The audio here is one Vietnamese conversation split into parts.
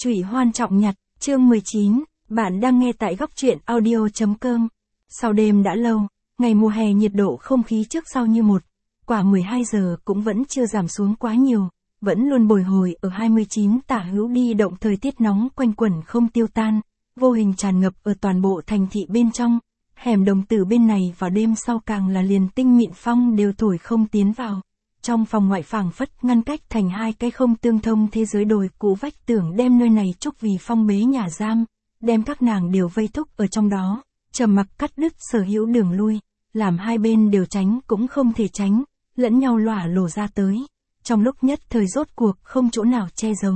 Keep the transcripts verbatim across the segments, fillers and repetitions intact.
Trụy Hoan Trọng Nhặt, chương mười chín, bạn đang nghe tại góc truyện audio.com. Sau đêm đã lâu, ngày mùa hè nhiệt độ không khí trước sau như một, quả mười hai giờ cũng vẫn chưa giảm xuống quá nhiều, vẫn luôn bồi hồi ở hai mươi chín tả hữu đi động, thời tiết nóng quanh quẩn không tiêu tan, vô hình tràn ngập ở toàn bộ thành thị bên trong. Hẻm Đồng Tử bên này vào đêm sau càng là liền tinh mịn phong đều thổi không tiến vào. Trong phòng ngoại phảng phất ngăn cách thành hai cái không tương thông thế giới, đồi cũ vách tường đem nơi này chúc vì phong bế nhà giam, đem các nàng đều vây thúc ở trong đó, trầm mặc cắt đứt sở hữu đường lui, làm hai bên đều tránh cũng không thể tránh, lẫn nhau lỏa lổ ra tới. Trong lúc nhất thời rốt cuộc không chỗ nào che giấu.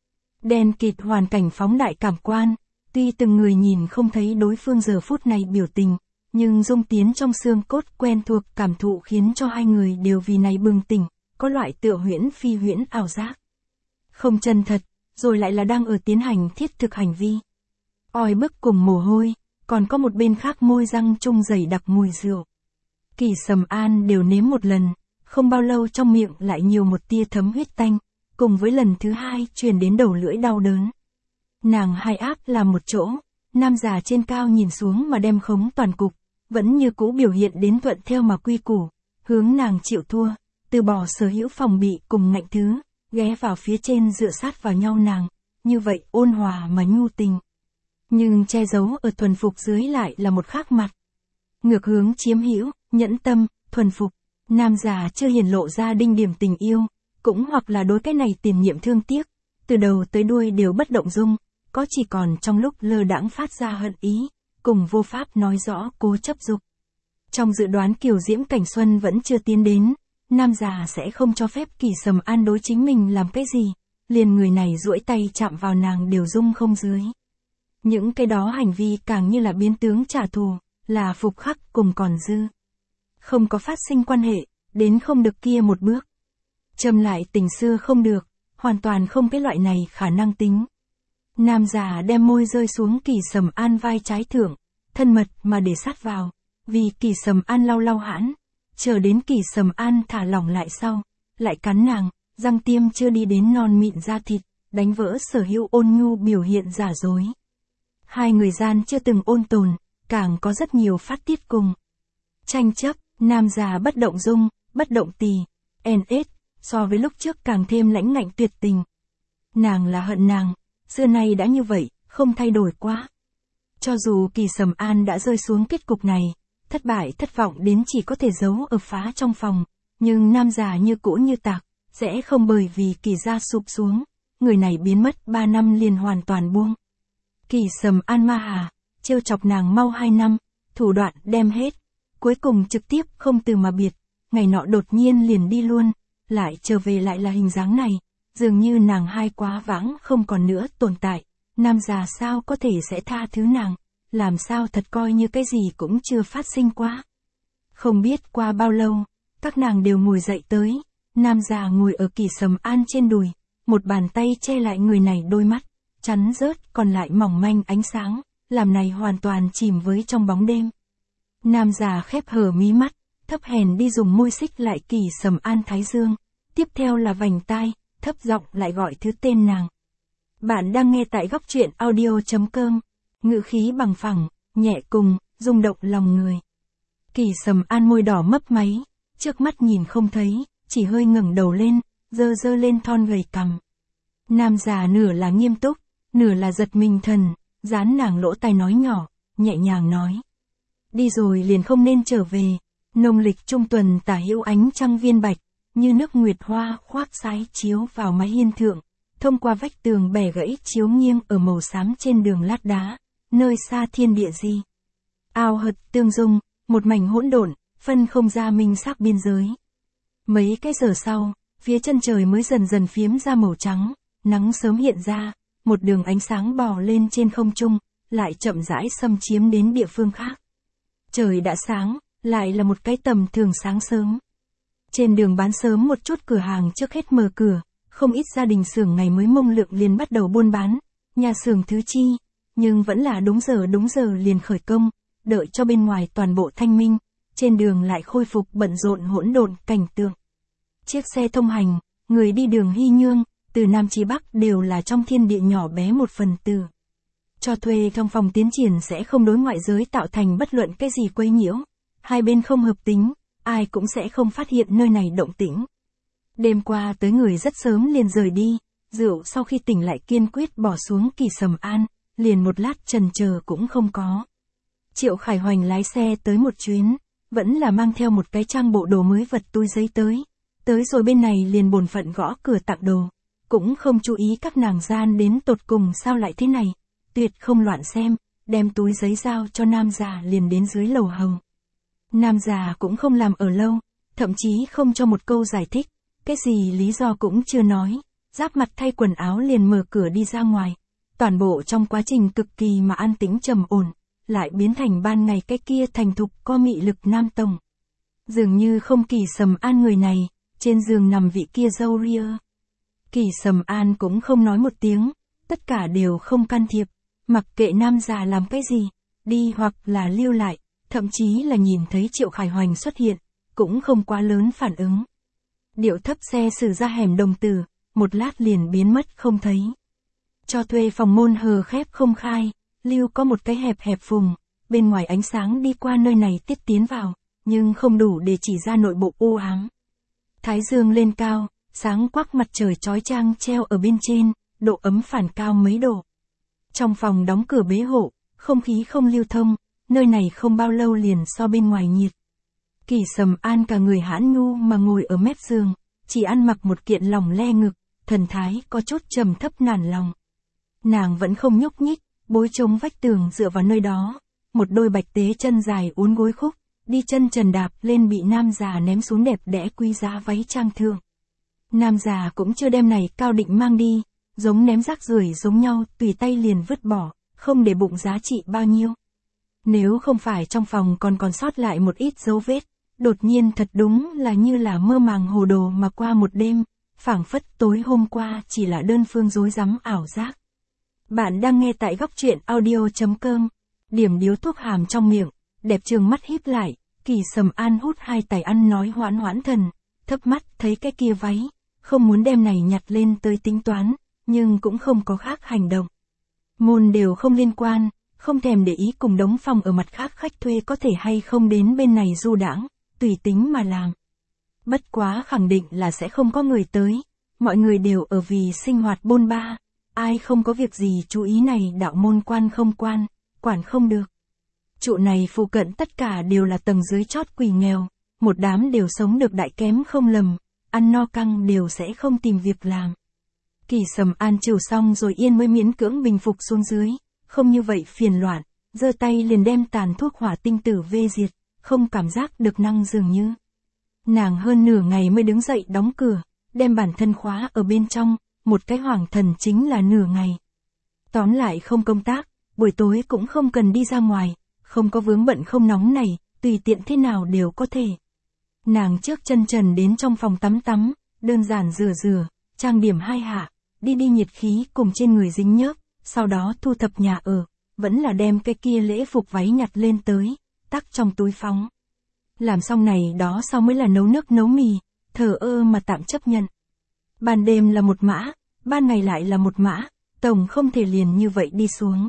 Đen kịt hoàn cảnh phóng đại cảm quan, tuy từng người nhìn không thấy đối phương giờ phút này biểu tình, nhưng dung tiến trong xương cốt quen thuộc cảm thụ khiến cho hai người đều vì này bừng tỉnh, có loại tựa huyễn phi huyễn ảo giác. Không chân thật, rồi lại là đang ở tiến hành thiết thực hành vi. Oi bức cùng mồ hôi, còn có một bên khác môi răng chung dày đặc mùi rượu. Kỳ Sầm An đều nếm một lần, không bao lâu trong miệng lại nhiều một tia thấm huyết tanh, cùng với lần thứ hai truyền đến đầu lưỡi đau đớn. Nàng hai áp làm một chỗ, nam già trên cao nhìn xuống mà đem khống toàn cục, vẫn như cũ biểu hiện đến thuận theo mà quy củ, hướng nàng chịu thua, từ bỏ sở hữu phòng bị cùng ngạnh thứ, ghé vào phía trên dựa sát vào nhau nàng, như vậy ôn hòa mà nhu tình. Nhưng che giấu ở thuần phục dưới lại là một khác mặt. Ngược hướng chiếm hữu, nhẫn tâm, thuần phục, nam già chưa hiển lộ ra đinh điểm tình yêu, cũng hoặc là đối cái này tiền nhiệm thương tiếc, từ đầu tới đuôi đều bất động dung, có chỉ còn trong lúc lơ đãng phát ra hận ý, cùng vô pháp nói rõ cố chấp dục. Trong dự đoán Kiều Diễm Cảnh Xuân vẫn chưa tiến đến, nam già sẽ không cho phép Kỳ Sầm An đối chính mình làm cái gì, liền người này duỗi tay chạm vào nàng đều dung không dưới. Những cái đó hành vi càng như là biến tướng trả thù, là phục khắc cùng còn dư. Không có phát sinh quan hệ, đến không được kia một bước. Châm lại tình xưa không được, hoàn toàn không cái loại này khả năng tính. Nam già đem môi rơi xuống Kỳ Sầm An vai trái thượng, thân mật mà để sát vào, vì Kỳ Sầm An lau lau hãn, chờ đến Kỳ Sầm An thả lỏng lại sau, lại cắn nàng, răng tiêm chưa đi đến non mịn da thịt, đánh vỡ sở hữu ôn nhu biểu hiện giả dối. Hai người gian chưa từng ôn tồn, càng có rất nhiều phát tiết cùng. Tranh chấp, nam già bất động dung, bất động tì, en ết, so với lúc trước càng thêm lãnh ngạnh tuyệt tình. Nàng là hận nàng, xưa nay đã như vậy, không thay đổi quá. Cho dù Kỳ Sầm An đã rơi xuống kết cục này, thất bại thất vọng đến chỉ có thể giấu ở phá trong phòng, nhưng nam già như cũ như tạc, sẽ không bởi vì Kỳ gia sụp xuống, người này biến mất ba năm liền hoàn toàn buông. Kỳ Sầm An ma hà, trêu chọc nàng mau hai năm, thủ đoạn đem hết, cuối cùng trực tiếp không từ mà biệt, ngày nọ đột nhiên liền đi luôn, lại trở về lại là hình dáng này, dường như nàng hai quá vãng không còn nữa tồn tại, nam già sao có thể sẽ tha thứ nàng, làm sao thật coi như cái gì cũng chưa phát sinh quá. Không biết qua bao lâu, các nàng đều ngồi dậy tới, nam già ngồi ở Kỳ Sầm An trên đùi, một bàn tay che lại người này đôi mắt, chắn rớt còn lại mỏng manh ánh sáng, làm này hoàn toàn chìm với trong bóng đêm. Nam già khép hờ mí mắt, thấp hèn đi dùng môi xích lại Kỳ Sầm An thái dương, tiếp theo là vành tai, thấp giọng lại gọi thứ tên nàng. Bạn đang nghe tại góc truyện audio.com, ngữ khí bằng phẳng, nhẹ cùng, rung động lòng người. Kỳ Sầm An môi đỏ mấp máy, trước mắt nhìn không thấy, chỉ hơi ngẩng đầu lên, dơ dơ lên thon gầy cằm. Nam già nửa là nghiêm túc, nửa là giật mình thần, dán nàng lỗ tai nói nhỏ, nhẹ nhàng nói. Đi rồi liền không nên trở về, nông lịch trung tuần tả hữu ánh trăng viên bạch, như nước nguyệt hoa khoác sái chiếu vào mái hiên thượng, thông qua vách tường bẻ gãy chiếu nghiêng ở màu xám trên đường lát đá, nơi xa thiên địa di. Ao hật tương dung, một mảnh hỗn độn, phân không ra minh xác biên giới. Mấy cái giờ sau, phía chân trời mới dần dần phiếm ra màu trắng, nắng sớm hiện ra, một đường ánh sáng bò lên trên không trung, lại chậm rãi xâm chiếm đến địa phương khác. Trời đã sáng, lại là một cái tầm thường sáng sớm. Trên đường bán sớm một chút cửa hàng trước hết mở cửa, không ít gia đình xưởng ngày mới mông lượng liền bắt đầu buôn bán, nhà xưởng thứ chi, nhưng vẫn là đúng giờ đúng giờ liền khởi công, đợi cho bên ngoài toàn bộ thanh minh, trên đường lại khôi phục bận rộn hỗn độn cảnh tượng. Chiếc xe thông hành, người đi đường hy nhương, từ Nam chí Bắc đều là trong thiên địa nhỏ bé một phần tử. Cho thuê trong phòng tiến triển sẽ không đối ngoại giới tạo thành bất luận cái gì quấy nhiễu, hai bên không hợp tính, ai cũng sẽ không phát hiện nơi này động tĩnh. Đêm qua tới người rất sớm liền rời đi, rượu sau khi tỉnh lại kiên quyết bỏ xuống Kỳ Sầm An, liền một lát chần chờ cũng không có. Triệu Khải Hoành lái xe tới một chuyến, vẫn là mang theo một cái trang bộ đồ mới vật túi giấy tới, tới rồi bên này liền bổn phận gõ cửa tặng đồ, cũng không chú ý các nàng gian đến tột cùng sao lại thế này, tuyệt không loạn xem, đem túi giấy giao cho nam già liền đến dưới lầu hầu. Nam già cũng không làm ở lâu, thậm chí không cho một câu giải thích, cái gì lý do cũng chưa nói, giáp mặt thay quần áo liền mở cửa đi ra ngoài. Toàn bộ trong quá trình cực kỳ mà an tĩnh trầm ổn, lại biến thành ban ngày cái kia thành thục có mị lực nam tổng. Dường như không Kỳ Sầm An người này, trên giường nằm vị kia dâu ria. Kỳ Sầm An cũng không nói một tiếng, tất cả đều không can thiệp, mặc kệ nam già làm cái gì, đi hoặc là lưu lại, thậm chí là nhìn thấy Triệu Khải Hoành xuất hiện, cũng không quá lớn phản ứng. Điệu thấp xe xử ra hẻm Đồng Tử, một lát liền biến mất không thấy. Cho thuê phòng môn hờ khép không khai, lưu có một cái hẹp hẹp phùng, bên ngoài ánh sáng đi qua nơi này tiết tiến vào, nhưng không đủ để chỉ ra nội bộ u ám. Thái dương lên cao, sáng quắc mặt trời chói chang treo ở bên trên, độ ấm phản cao mấy độ. Trong phòng đóng cửa bế hộ, không khí không lưu thông, nơi này không bao lâu liền so bên ngoài nhiệt. Kỳ Sầm An cả người hãn nhu mà ngồi ở mép giường, chỉ ăn mặc một kiện lỏng le ngực, thần thái có chút trầm thấp nản lòng. Nàng vẫn không nhúc nhích, bối chống vách tường dựa vào nơi đó, một đôi bạch tế chân dài uốn gối khúc, đi chân trần đạp lên bị nam già ném xuống đẹp đẽ quý giá váy trang thượng. Nam già cũng chưa đem này cao định mang đi, giống ném rác rưởi giống nhau, tùy tay liền vứt bỏ, không để bụng giá trị bao nhiêu. Nếu không phải trong phòng còn còn sót lại một ít dấu vết, đột nhiên thật đúng là như là mơ màng hồ đồ mà qua một đêm, phảng phất tối hôm qua chỉ là đơn phương rối rắm ảo giác. Bạn đang nghe tại góc truyện audio chấm com, điểm điếu thuốc hàm trong miệng, đẹp trường mắt híp lại, Kỳ Sầm An hút hai tài ăn nói hoãn hoãn thần, thấp mắt thấy cái kia váy, không muốn đem này nhặt lên tới tính toán, nhưng cũng không có khác hành động. Môn đều không liên quan, không thèm để ý cùng đống phòng ở mặt khác khách thuê có thể hay không đến bên này du đãng, tùy tính mà làm. Bất quá khẳng định là sẽ không có người tới, mọi người đều ở vì sinh hoạt bôn ba, ai không có việc gì chú ý này đạo môn quan không quan, quản không được. Trụ này phụ cận tất cả đều là tầng dưới chót quỳ nghèo, một đám đều sống được đại kém không lầm, ăn no căng đều sẽ không tìm việc làm. Kỳ Sầm An chiều xong rồi yên mới miễn cưỡng bình phục xuống dưới, không như vậy phiền loạn, giơ tay liền đem tàn thuốc hỏa tinh tử vê diệt, không cảm giác được năng dường như. Nàng hơn nửa ngày mới đứng dậy đóng cửa, đem bản thân khóa ở bên trong, một cái hoàng thần chính là nửa ngày. Tóm lại không công tác, buổi tối cũng không cần đi ra ngoài, không có vướng bận không nóng này, tùy tiện thế nào đều có thể. Nàng trước chân trần đến trong phòng tắm tắm, đơn giản rửa rửa, trang điểm hai hạ, đi đi nhiệt khí cùng trên người dính nhớp, sau đó thu thập nhà ở, vẫn là đem cái kia lễ phục váy nhặt lên tới, tắc trong túi phóng. Làm xong này đó sau mới là nấu nước nấu mì, thờ ơ mà tạm chấp nhận. Ban đêm là một mã, ban ngày lại là một mã, tổng không thể liền như vậy đi xuống.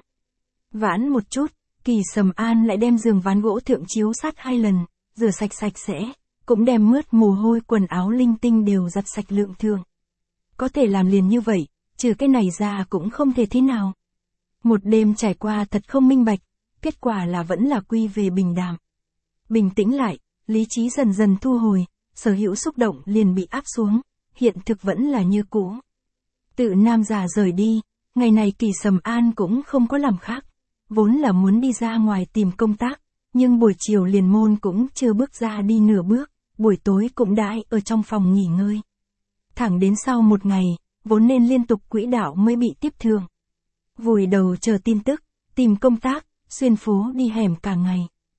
Vãn một chút, Kỳ Sầm An lại đem giường ván gỗ thượng chiếu sát hai lần, rửa sạch sạch sẽ, cũng đem mướt mồ hôi quần áo linh tinh đều giặt sạch lượng thường. Có thể làm liền như vậy, trừ cái này ra cũng không thể thế nào. Một đêm trải qua thật không minh bạch, kết quả là vẫn là quy về bình đạm. Bình tĩnh lại, lý trí dần dần thu hồi, sở hữu xúc động liền bị áp xuống, hiện thực vẫn là như cũ. Tự nam già rời đi, ngày này Kỳ Sầm An cũng không có làm khác, vốn là muốn đi ra ngoài tìm công tác, nhưng buổi chiều liền môn cũng chưa bước ra đi nửa bước, buổi tối cũng đãi ở trong phòng nghỉ ngơi. Thẳng đến sau một ngày, vốn nên liên tục quỹ đạo mới bị tiếp thương. Vùi đầu chờ tin tức, tìm công tác, xuyên phố đi hẻm cả ngày.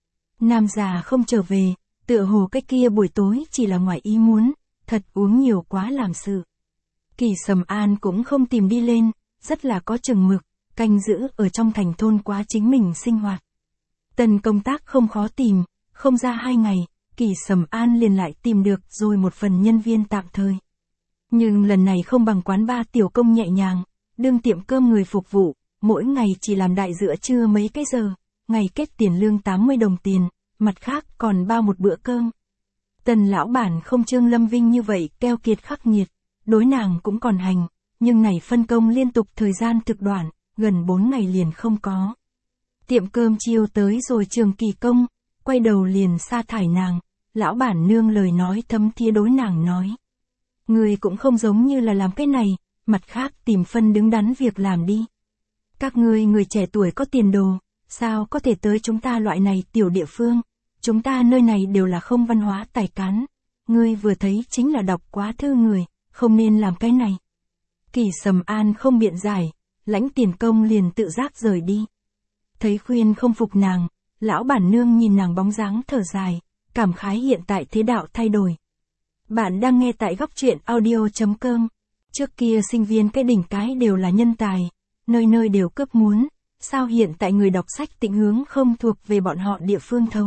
Nam già không trở về, tựa hồ cái kia buổi tối chỉ là ngoài ý muốn, thật uống nhiều quá làm sự. Kỳ Sầm An cũng không tìm đi lên, rất là có chừng mực, canh giữ ở trong thành thôn quá chính mình sinh hoạt. Tân công tác không khó tìm, không ra hai ngày, Kỳ Sầm An liền lại tìm được rồi một phần nhân viên tạm thời. Nhưng lần này không bằng quán ba tiểu công nhẹ nhàng, đương tiệm cơm người phục vụ, mỗi ngày chỉ làm đại giữa trưa mấy cái giờ, ngày kết tiền lương tám mươi đồng tiền, mặt khác còn bao một bữa cơm. Tần lão bản không Trương Lâm Vinh như vậy keo kiệt khắc nghiệt, đối nàng cũng còn hành, nhưng này phân công liên tục thời gian thực đoạn, gần bốn ngày liền không có. Tiệm cơm chiều tới rồi trường kỳ công, quay đầu liền sa thải nàng, lão bản nương lời nói thấm thía đối nàng nói. Người cũng không giống như là làm cái này, mặt khác tìm phân đứng đắn việc làm đi. Các ngươi người trẻ tuổi có tiền đồ, sao có thể tới chúng ta loại này tiểu địa phương, chúng ta nơi này đều là không văn hóa tài cán, ngươi vừa thấy chính là đọc quá thư người, không nên làm cái này. Kỳ Sầm An không biện giải, lãnh tiền công liền tự giác rời đi. Thấy khuyên không phục nàng, lão bản nương nhìn nàng bóng dáng thở dài, cảm khái hiện tại thế đạo thay đổi. Bạn đang nghe tại góc truyện audio chấm com. Trước kia sinh viên cái đỉnh cái đều là nhân tài, nơi nơi đều cướp muốn, sao hiện tại người đọc sách tịnh hướng không thuộc về bọn họ địa phương thấu.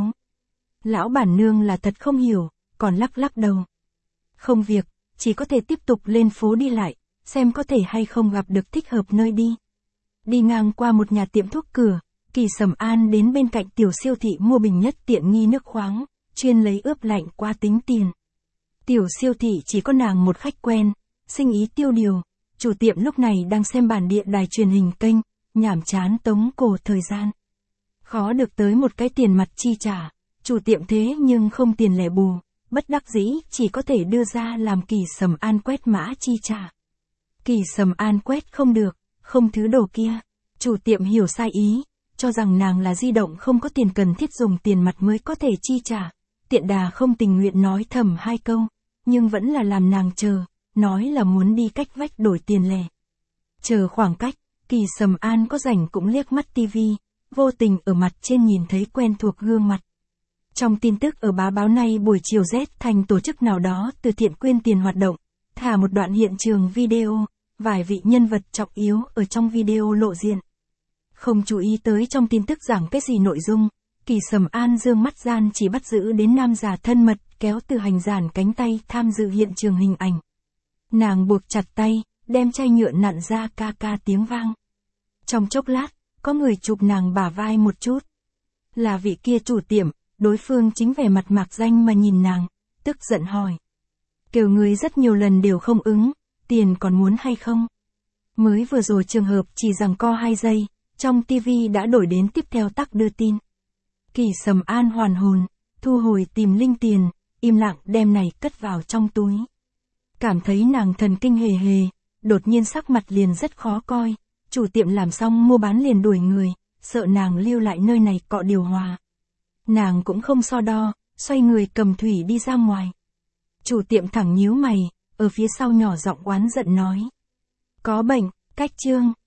Lão bản nương là thật không hiểu, còn lắc lắc đầu. Không việc, chỉ có thể tiếp tục lên phố đi lại, xem có thể hay không gặp được thích hợp nơi đi. Đi ngang qua một nhà tiệm thuốc cửa, Kỳ Sầm An đến bên cạnh tiểu siêu thị mua bình nhất tiện nghi nước khoáng, chuyên lấy ướp lạnh qua tính tiền. Tiểu siêu thị chỉ có nàng một khách quen, sinh ý tiêu điều, chủ tiệm lúc này đang xem bản địa đài truyền hình kênh, nhảm chán tống cổ thời gian. Khó được tới một cái tiền mặt chi trả, chủ tiệm thế nhưng không tiền lẻ bù, bất đắc dĩ chỉ có thể đưa ra làm Kỳ Sầm An quét mã chi trả. Kỳ Sầm An quét không được, không thứ đồ kia, chủ tiệm hiểu sai ý, cho rằng nàng là di động không có tiền cần thiết dùng tiền mặt mới có thể chi trả, tiện đà không tình nguyện nói thầm hai câu, nhưng vẫn là làm nàng chờ, nói là muốn đi cách vách đổi tiền lẻ. Chờ khoảng cách, Kỳ Sầm An có rảnh cũng liếc mắt tivi, vô tình ở mặt trên nhìn thấy quen thuộc gương mặt. Trong tin tức ở bá báo nay buổi chiều Z thành tổ chức nào đó từ thiện quyên tiền hoạt động, thả một đoạn hiện trường video, vài vị nhân vật trọng yếu ở trong video lộ diện. Không chú ý tới trong tin tức giảng cái gì nội dung, Kỳ Sầm An dương mắt gian chỉ bắt giữ đến nam già thân mật kéo từ hành giản cánh tay tham dự hiện trường hình ảnh. Nàng buộc chặt tay, đem chai nhựa nặn ra ca ca tiếng vang. Trong chốc lát, có người chụp nàng bả vai một chút. Là vị kia chủ tiệm, đối phương chính vẻ mặt mạc danh mà nhìn nàng, tức giận hỏi. Kêu người rất nhiều lần đều không ứng, tiền còn muốn hay không? Mới vừa rồi trường hợp chỉ giằng co hai giây, trong tivi đã đổi đến tiếp theo tắc đưa tin. Kỳ Sầm An hoàn hồn, thu hồi tìm linh tiền, im lặng đem này cất vào trong túi. Cảm thấy nàng thần kinh hề hề, đột nhiên sắc mặt liền rất khó coi, chủ tiệm làm xong mua bán liền đuổi người, sợ nàng lưu lại nơi này cọ điều hòa. Nàng cũng không so đo, xoay người cầm thủy đi ra ngoài. Chủ tiệm thẳng nhíu mày, ở phía sau nhỏ giọng oán giận nói. Có bệnh, cách trương,